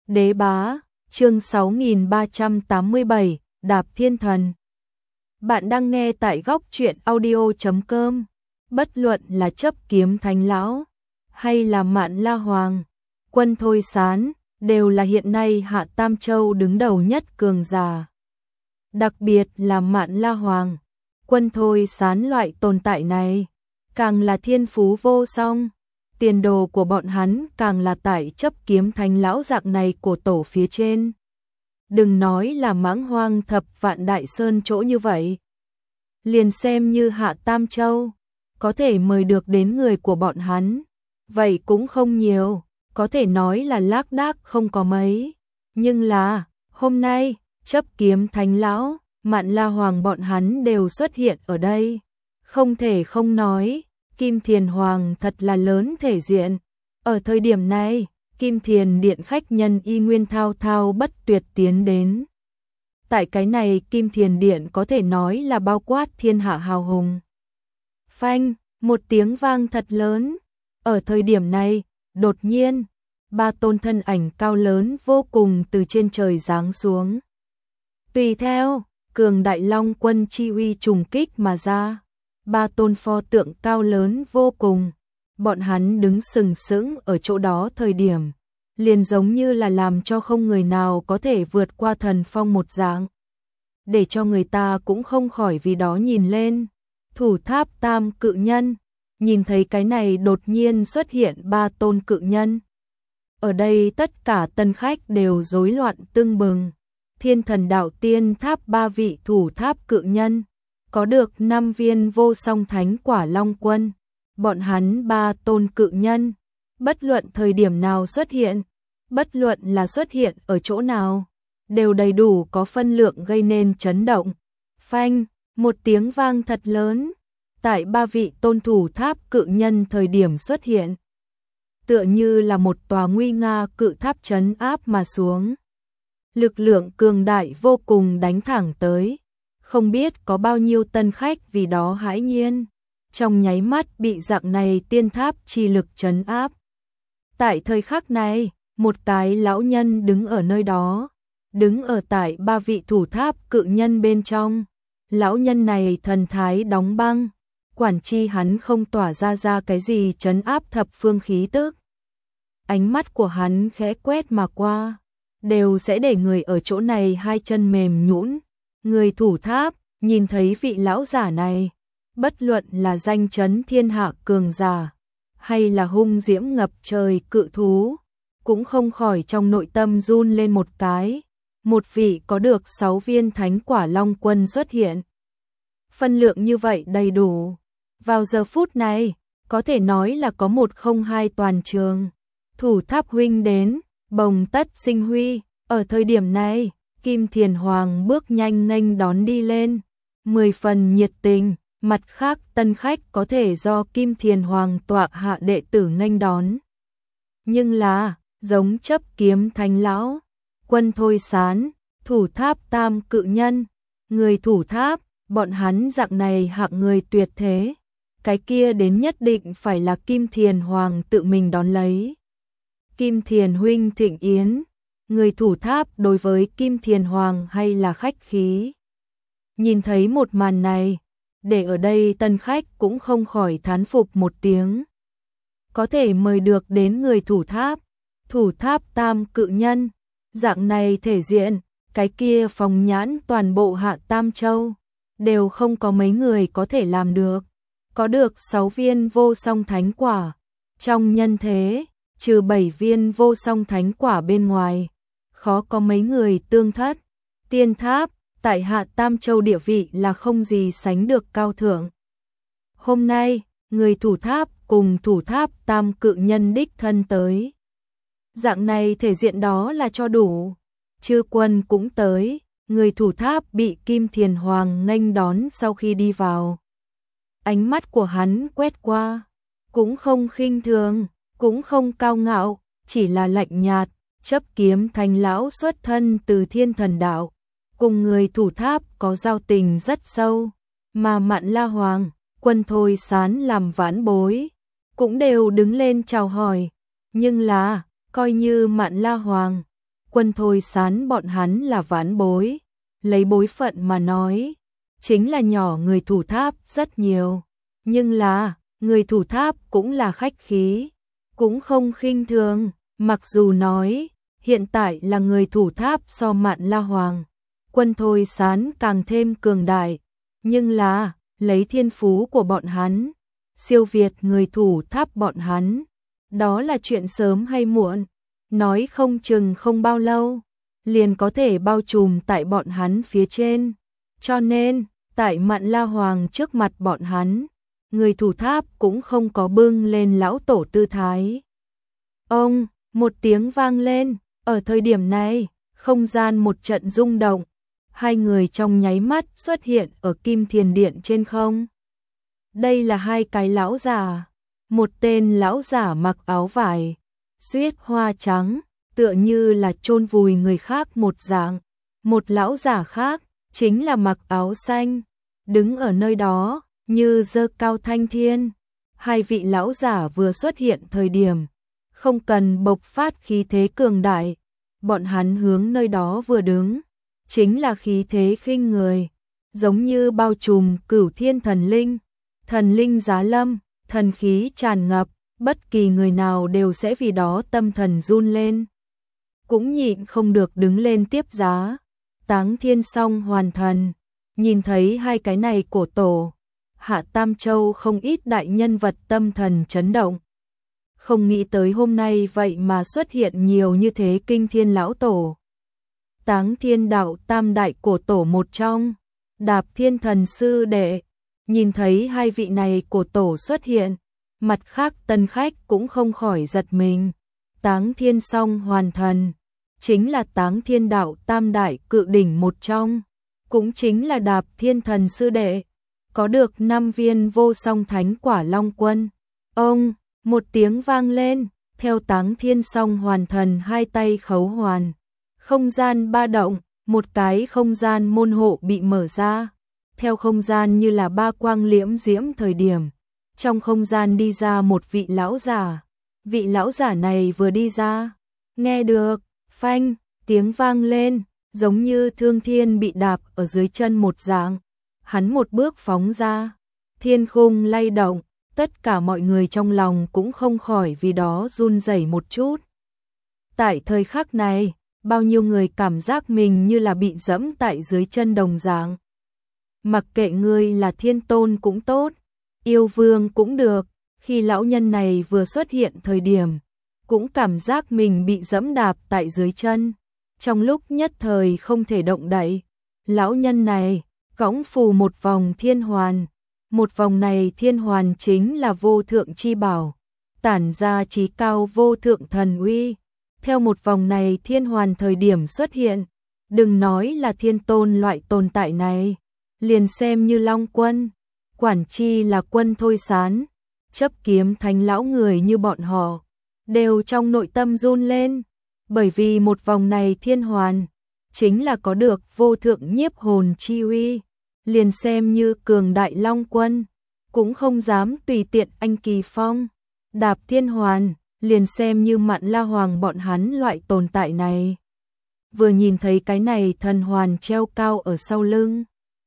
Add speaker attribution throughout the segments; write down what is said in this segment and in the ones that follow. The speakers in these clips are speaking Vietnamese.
Speaker 1: Đế bá, chương 6387, Đạp Thiên Thần. Bạn đang nghe tại góc truyện audio.com. Bất luận là Chấp Kiếm Thánh Lão hay là Mạn La Hoàng, Quân Thôi Sán đều là hiện nay Hạ Tam Châu đứng đầu nhất cường giả. Đặc biệt là Mạn La Hoàng, Quân Thôi Sán loại tồn tại này càng là thiên phú vô song. Tiền đồ của bọn hắn càng là tại Chấp Kiếm Thánh Lão dạng này của tổ phía trên. Đừng nói là Mãng Hoang Thập Vạn Đại Sơn chỗ như vậy, liền xem như Hạ Tam Châu có thể mời được đến người của bọn hắn, vậy cũng không nhiều, có thể nói là lác đác không có mấy. Nhưng là, hôm nay, Chấp Kiếm Thánh Lão, Mạn La Hoàng bọn hắn đều xuất hiện ở đây. Không thể không nói, Kim Thiền Hoàng thật là lớn thể diện. Ở thời điểm này, Kim Thiền Điện khách nhân y nguyên thao thao bất tuyệt tiến đến. Tại cái này Kim Thiền Điện có thể nói là bao quát thiên hạ hào hùng. Phanh, một tiếng vang thật lớn. Ở thời điểm này, đột nhiên, ba tôn thân ảnh cao lớn vô cùng từ trên trời giáng xuống. Tùy theo, cường đại long quân chi uy trùng kích mà ra. Ba tôn pho tượng cao lớn vô cùng, bọn hắn đứng sừng sững ở chỗ đó thời điểm, liền giống như là làm cho không người nào có thể vượt qua thần phong một dạng. Để cho người ta cũng không khỏi vì đó nhìn lên. Thủ tháp tam cự nhân, nhìn thấy cái này đột nhiên xuất hiện ba tôn cự nhân. Ở đây tất cả tân khách đều rối loạn tưng bừng. Thiên Thần Đạo Tiên Tháp ba vị thủ tháp cự nhân, có được 5 viên vô song thánh quả long quân. Bọn hắn ba tôn cự nhân, bất luận thời điểm nào xuất hiện, bất luận là xuất hiện ở chỗ nào, đều đầy đủ có phân lượng gây nên chấn động. Phanh, một tiếng vang thật lớn, tại ba vị tôn thủ tháp cự nhân thời điểm xuất hiện. Tựa như là một tòa nguy nga cự tháp trấn áp mà xuống. Lực lượng cường đại vô cùng đánh thẳng tới. Không biết có bao nhiêu tân khách vì đó hãi nhiên, trong nháy mắt bị dạng này tiên tháp chi lực trấn áp. Tại thời khắc này, một cái lão nhân đứng ở nơi đó, đứng ở tại ba vị thủ tháp cự nhân bên trong. Lão nhân này thần thái đóng băng, quản chi hắn không tỏa ra cái gì trấn áp thập phương khí tức. Ánh mắt của hắn khẽ quét mà qua, đều sẽ để người ở chỗ này hai chân mềm nhũn. Người thủ tháp, nhìn thấy vị lão giả này, bất luận là danh chấn thiên hạ cường giả, hay là hung diễm ngập trời cự thú, cũng không khỏi trong nội tâm run lên một cái. Một vị có được 6 viên thánh quả long quân xuất hiện. Phân lượng như vậy đầy đủ. Vào giờ phút này, có thể nói là có 102 toàn trường. Thủ tháp huynh đến, bồng tất sinh huy, ở thời điểm này. Kim Thiền Hoàng bước nhanh nghênh đón đi lên, 10 phần nhiệt tình. Mặt khác tân khách có thể do Kim Thiền Hoàng tọa hạ đệ tử nghênh đón. Nhưng là, giống Chấp Kiếm Thánh Lão, Quân Thôi Sán, thủ tháp tam cự nhân, người thủ tháp, bọn hắn dạng này hạng người tuyệt thế. Cái kia đến nhất định phải là Kim Thiền Hoàng tự mình đón lấy. Kim Thiền huynh thịnh yến. Người thủ tháp đối với Kim Thiền Hoàng hay là khách khí. Nhìn thấy một màn này, để ở đây tân khách cũng không khỏi thán phục một tiếng. Có thể mời được đến người thủ tháp tam cự nhân, dạng này thể diện, cái kia phóng nhãn toàn bộ Hạ Tam Châu, đều không có mấy người có thể làm được. Có được 6 viên vô song thánh quả, trong nhân thế, trừ 7 viên vô song thánh quả bên ngoài, khó có mấy người tương thất. Tiên tháp, tại Hạ Tam Châu địa vị là không gì sánh được cao thượng. Hôm nay, người thủ tháp cùng thủ tháp tam cự nhân đích thân tới. Dạng này thể diện đó là cho đủ. Chư quân cũng tới, người thủ tháp bị Kim Thiền Hoàng nghênh đón sau khi đi vào. Ánh mắt của hắn quét qua, cũng không khinh thường, cũng không cao ngạo, chỉ là lạnh nhạt. Chấp Kiếm Thánh Lão xuất thân từ Thiên Thần Đạo, cùng người thủ tháp có giao tình rất sâu, mà Mạn La Hoàng, Quân Thôi Sán làm vãn bối, cũng đều đứng lên chào hỏi. Nhưng là, coi như Mạn La Hoàng, Quân Thôi Sán bọn hắn là vãn bối, lấy bối phận mà nói, chính là nhỏ người Thủ Tháp rất nhiều, nhưng là, người Thủ Tháp cũng là khách khí, cũng không khinh thường, mặc dù nói, hiện tại là người Thủ Tháp so Mạn La Hoàng, Quân Thôi Sán càng thêm cường đại, nhưng là, lấy thiên phú của bọn hắn, siêu việt người Thủ Tháp bọn hắn, đó là chuyện sớm hay muộn, nói không chừng không bao lâu, liền có thể bao trùm tại bọn hắn phía trên, cho nên, tại Mạn La Hoàng trước mặt bọn hắn, người Thủ Tháp cũng không có bưng lên lão tổ tư thái. Ông, một tiếng vang lên, ở thời điểm này, không gian một trận rung động, hai người trong nháy mắt xuất hiện ở Kim Thiền Điện trên không. Đây là hai cái lão giả, một tên lão giả mặc áo vải, xuyết hoa trắng, tựa như là chôn vùi người khác một dạng, một lão giả khác, chính là mặc áo xanh, đứng ở nơi đó, như dơ cao thanh thiên. Hai vị lão giả vừa xuất hiện thời điểm, không cần bộc phát khí thế cường đại, bọn hắn hướng nơi đó vừa đứng, chính là khí thế khinh người, giống như bao trùm cửu thiên thần linh giá lâm, thần khí tràn ngập, bất kỳ người nào đều sẽ vì đó tâm thần run lên. Cũng nhịn không được đứng lên tiếp giá. Táng Thiên Song Hoàn Thần, nhìn thấy hai cái này cổ tổ, Hạ Tam Châu không ít đại nhân vật tâm thần chấn động. Không nghĩ tới hôm nay vậy mà xuất hiện nhiều như thế kinh thiên lão tổ. Táng Thiên Đạo tam đại cổ tổ một trong, Đạp Thiên Thần sư đệ, nhìn thấy hai vị này cổ tổ xuất hiện, mặt khác tân khách cũng không khỏi giật mình. Táng Thiên Song Hoàn Thần, chính là Táng Thiên Đạo tam đại cự đỉnh một trong, cũng chính là Đạp Thiên Thần sư đệ, có được 5 viên vô song thánh quả Long Quân. Ông, một tiếng vang lên, theo Táng Thiên Song Hoàn Thần hai tay khấu hoàn, không gian ba động, một cái không gian môn hộ bị mở ra, theo không gian như là ba quang liễm diễm thời điểm, trong không gian đi ra một vị lão giả. Vị lão giả này vừa đi ra, nghe được phanh tiếng vang lên, giống như thương thiên bị đạp ở dưới chân một dạng. Hắn một bước phóng ra, thiên khung lay động, tất cả mọi người trong lòng cũng không khỏi vì đó run rẩy một chút. Tại thời khắc này, bao nhiêu người cảm giác mình như là bị dẫm tại dưới chân đồng dạng. Mặc kệ ngươi là thiên tôn cũng tốt, yêu vương cũng được, khi lão nhân này vừa xuất hiện thời điểm, cũng cảm giác mình bị dẫm đạp tại dưới chân, trong lúc nhất thời không thể động đậy. Lão nhân này cõng phù một vòng thiên hoàn, một vòng này thiên hoàn chính là vô thượng chi bảo, tản ra chí cao vô thượng thần uy. Theo một vòng này thiên hoàn thời điểm xuất hiện, đừng nói là thiên tôn loại tồn tại này, liền xem như Long Quân, quản chi là Quân Thôi Sán, chấp kiếm thánh lão người như bọn họ, đều trong nội tâm run lên, bởi vì một vòng này thiên hoàn, chính là có được vô thượng nhiếp hồn chi uy, liền xem như cường đại Long Quân, cũng không dám tùy tiện anh kỳ phong, đạp thiên hoàn, liền xem như Mạn La Hoàng bọn hắn loại tồn tại này. Vừa nhìn thấy cái này thần hoàn treo cao ở sau lưng,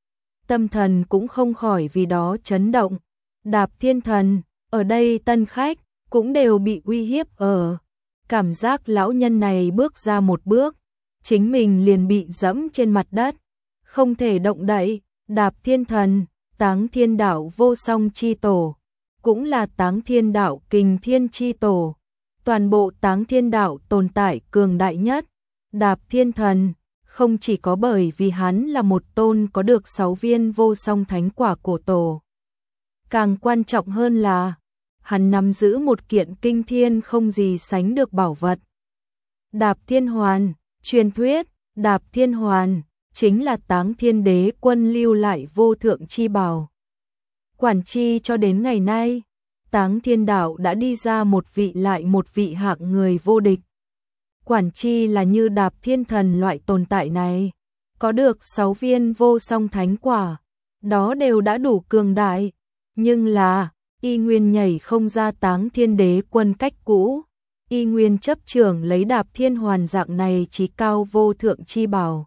Speaker 1: tâm thần cũng không khỏi vì đó chấn động. Đạp Thiên Thần, ở đây tân khách cũng đều bị uy hiếp ở. Cảm giác lão nhân này bước ra một bước, chính mình liền bị dẫm trên mặt đất, không thể động đậy. Đạp Thiên Thần, Táng Thiên Đạo vô song chi tổ, cũng là Táng Thiên Đạo kình thiên chi tổ, toàn bộ Táng Thiên Đạo tồn tại cường đại nhất. Đạp Thiên Thần, không chỉ có bởi vì hắn là một tôn có được 6 viên vô song thánh quả cổ tổ, càng quan trọng hơn là hắn nắm giữ một kiện kinh thiên không gì sánh được bảo vật. Đạp Thiên Hoàn, truyền thuyết, Đạp Thiên Hoàn chính là Táng Thiên Đế Quân lưu lại vô thượng chi bảo. Quản chi cho đến ngày nay, Táng Thiên Đạo đã đi ra một vị lại một vị hạng người vô địch. Quản chi là như Đạp Thiên Thần loại tồn tại này, có được 6 viên vô song thánh quả, đó đều đã đủ cường đại, nhưng là y nguyên nhảy không ra Táng Thiên Đế Quân cách cũ, y nguyên chấp trưởng lấy Đạp Thiên Hoàn dạng này chí cao vô thượng chi bảo.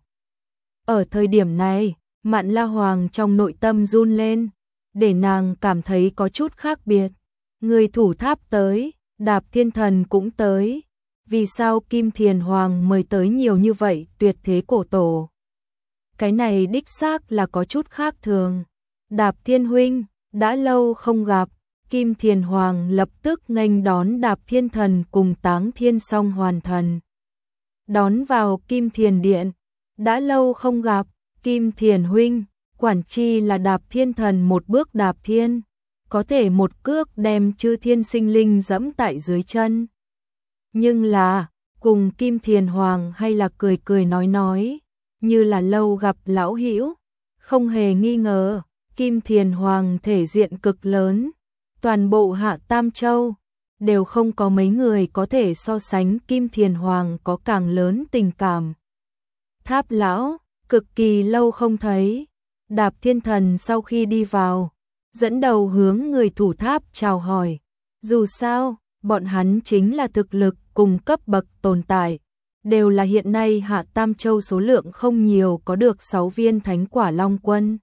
Speaker 1: Ở thời điểm này, Mạn La Hoàng trong nội tâm run lên, để nàng cảm thấy có chút khác biệt. Người thủ tháp tới, Đạp Thiên Thần cũng tới. Vì sao Kim Thiền Hoàng mời tới nhiều như vậy tuyệt thế cổ tổ? Cái này đích xác là có chút khác thường. Đạp Thiên huynh, đã lâu không gặp. Kim Thiền Hoàng lập tức nghênh đón Đạp Thiên Thần cùng Táng Thiên Song Hoàn Thần. Đón vào Kim Thiền Điện. Đã lâu không gặp, Kim Thiền huynh, quản chi là Đạp Thiên Thần một bước đạp thiên, có thể một cước đem chư thiên sinh linh dẫm tại dưới chân. Nhưng là, cùng Kim Thiền Hoàng hay là cười cười nói, như là lâu gặp lão hữu. Không hề nghi ngờ, Kim Thiền Hoàng thể diện cực lớn, toàn bộ Hạ Tam Châu đều không có mấy người có thể so sánh Kim Thiền Hoàng có càng lớn tình cảm. Tháp lão, cực kỳ lâu không thấy. Đạp Thiên Thần sau khi đi vào, dẫn đầu hướng người thủ tháp chào hỏi. Dù sao, bọn hắn chính là thực lực cùng cấp bậc tồn tại, đều là hiện nay Hạ Tam Châu số lượng không nhiều có được 6 viên thánh quả Long Quân.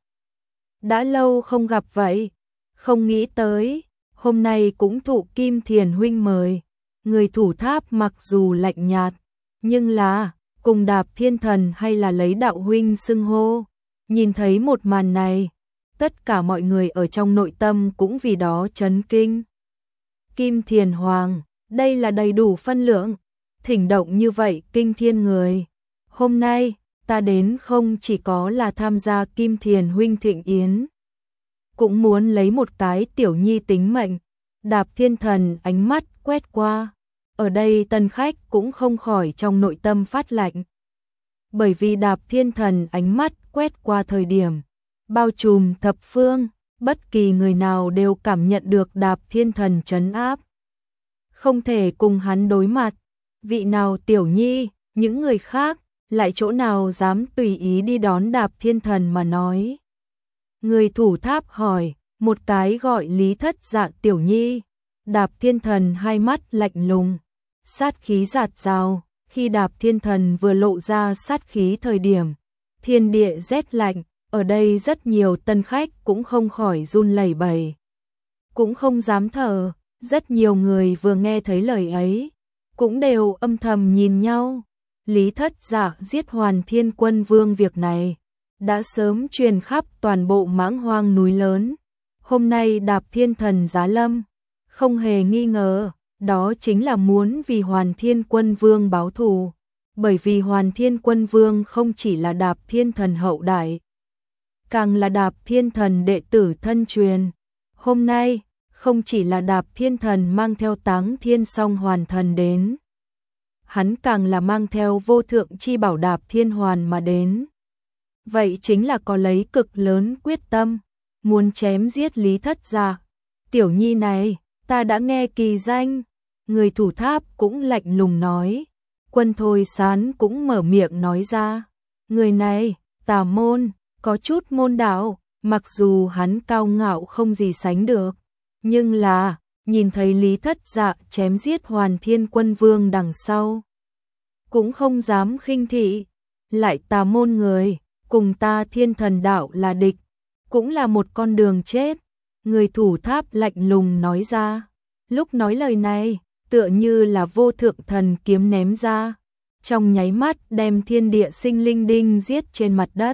Speaker 1: Đã lâu không gặp vậy, không nghĩ tới, hôm nay cũng thụ Kim Thiền huynh mời. Người thủ tháp mặc dù lạnh nhạt, nhưng là cùng Đạp Thiên Thần hay là lấy đạo huynh xưng hô. Nhìn thấy một màn này, tất cả mọi người ở trong nội tâm cũng vì đó chấn kinh. Kim Thiền Hoàng, đây là đầy đủ phân lượng, thỉnh động như vậy kinh thiên người. Hôm nay, ta đến không chỉ có là tham gia Kim Thiền huynh thịnh yến, cũng muốn lấy một cái tiểu nhi tính mệnh. Đạp Thiên Thần ánh mắt quét qua, ở đây tân khách cũng không khỏi trong nội tâm phát lạnh. Bởi vì Đạp Thiên Thần ánh mắt quét qua thời điểm, bao trùm thập phương, bất kỳ người nào đều cảm nhận được Đạp Thiên Thần trấn áp. Không thể cùng hắn đối mặt, vị nào tiểu nhi, những người khác, lại chỗ nào dám tùy ý đi đón Đạp Thiên Thần mà nói. Người thủ tháp hỏi, một cái gọi Lý Thất Dạ tiểu nhi. Đạp Thiên Thần hai mắt lạnh lùng, sát khí rạt rào. Khi Đạp Thiên Thần vừa lộ ra sát khí thời điểm, thiên địa rét lạnh, ở đây rất nhiều tân khách cũng không khỏi run lẩy bẩy, cũng không dám thở. Rất nhiều người vừa nghe thấy lời ấy, cũng đều âm thầm nhìn nhau. Lý Thất Dạ giết Hoàn Thiên Quân Vương việc này đã sớm truyền khắp toàn bộ Mãng Hoang núi lớn. Hôm nay Đạp Thiên Thần giá lâm, không hề nghi ngờ, đó chính là muốn vì Hoàn Thiên Quân Vương báo thù. Bởi vì Hoàn Thiên Quân Vương không chỉ là Đạp Thiên Thần hậu đại, càng là Đạp Thiên Thần đệ tử thân truyền. Hôm nay, không chỉ là Đạp Thiên Thần mang theo Táng Thiên Song Hoàn Thần đến, hắn càng là mang theo vô thượng chi bảo Đạp Thiên Hoàn mà đến. Vậy chính là có lấy cực lớn quyết tâm, muốn chém giết Lý Thất Dạ. Tiểu nhi này, ta đã nghe kỳ danh. Người thủ tháp cũng lạnh lùng nói. Quân Thôi Sán cũng mở miệng nói ra. Người này, tà môn, có chút môn đạo, mặc dù hắn cao ngạo không gì sánh được. Nhưng là, nhìn thấy Lý Thất Dạ chém giết Hoàn Thiên Quân Vương đằng sau, cũng không dám khinh thị. Lại tà môn người, cùng ta Thiên Thần đạo là địch, cũng là một con đường chết. Người thủ tháp lạnh lùng nói ra. Lúc nói lời này, tựa như là vô thượng thần kiếm ném ra, trong nháy mắt đem thiên địa sinh linh đinh giết trên mặt đất.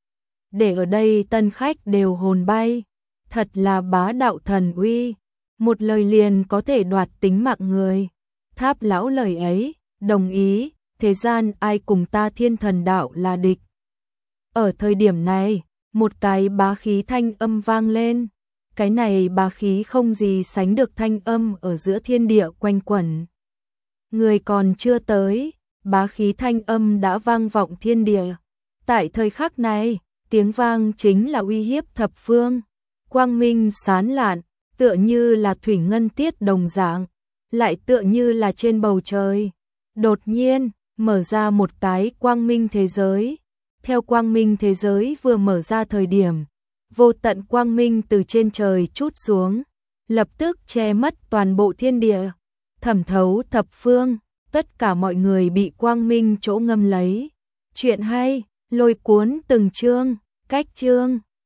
Speaker 1: Để ở đây tân khách đều hồn bay, thật là bá đạo thần uy, một lời liền có thể đoạt tính mạng người. Tháp lão lời ấy, đồng ý, thế gian ai cùng ta Thiên Thần đạo là địch. Ở thời điểm này, một cái bá khí thanh âm vang lên. Cái này bá khí không gì sánh được thanh âm ở giữa thiên địa quanh quẩn. Người còn chưa tới, bá khí thanh âm đã vang vọng thiên địa. Tại thời khắc này, tiếng vang chính là uy hiếp thập phương. Quang minh sán lạn, tựa như là thủy ngân tiết đồng dạng, lại tựa như là trên bầu trời. Đột nhiên, mở ra một cái quang minh thế giới. Theo quang minh thế giới vừa mở ra thời điểm, vô tận quang minh từ trên trời trút xuống, lập tức che mất toàn bộ thiên địa. thẩm thấu thập phương, tất cả mọi người bị quang minh chỗ ngâm lấy. Chuyện hay, lôi cuốn từng chương, cách chương.